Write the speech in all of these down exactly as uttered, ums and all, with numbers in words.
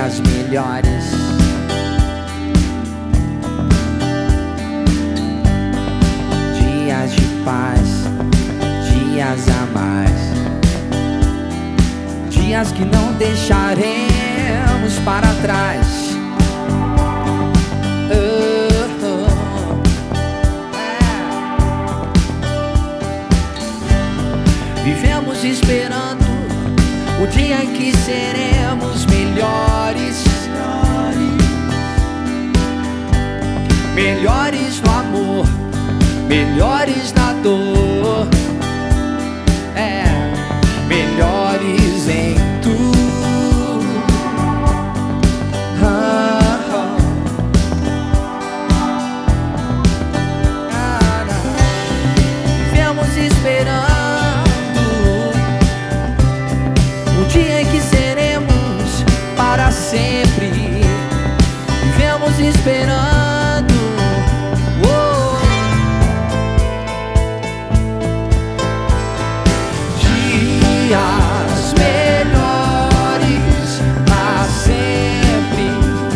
dias melhores. Dias de paz, dias a mais, dias que não deixaremos para trás. Oh, oh, é. Vivemos esperando o dia em que seremos melhores, melhores no amor, melhores na dor, é, melhores em tudo. Ah, ah. Ah, vivemos esperando o dia em que seremos para sempre. Vivemos esperando dias melhores pra sempre,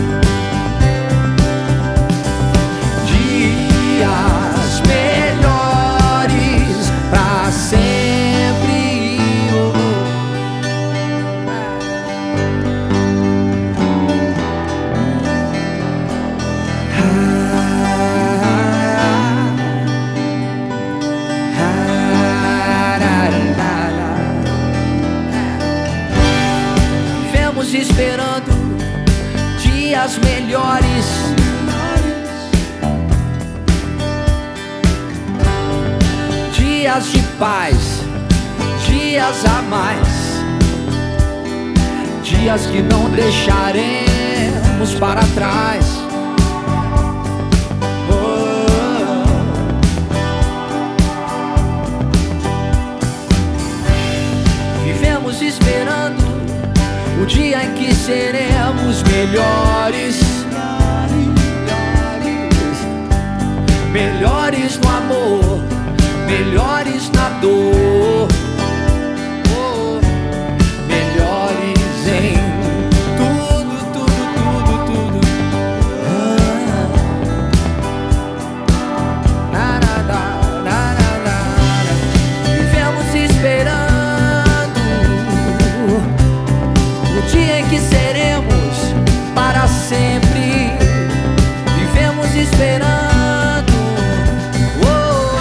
dias melhores pra sempre. Oh, oh. Ah, ah, esperando dias melhores, dias de paz, dias a mais, dias que não deixaremos para trás. Oh, vivemos esperando o dia em que seremos melhores, melhores, melhores no amor, melhores na dor, oh, melhores em tudo, tudo, tudo, tudo. Ah, na, na, na, na, na. Vivemos esperando o dia em que seremos para sempre. Vivemos esperando oh,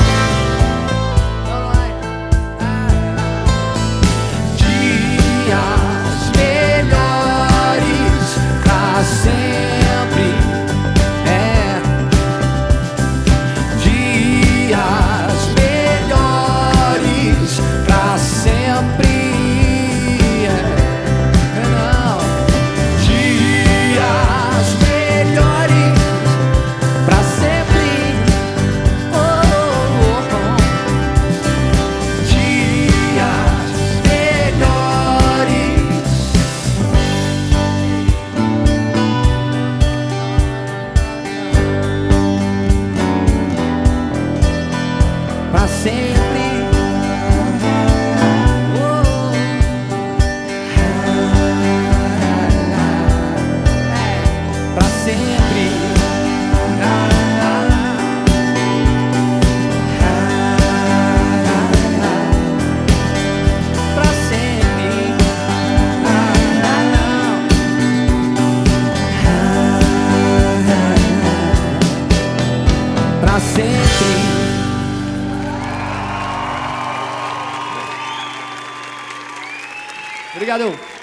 dias melhores para sempre, é, dias melhores para sempre. Pra sempre, oh, pra sempre, pra sempre, pra sempre. Obrigado.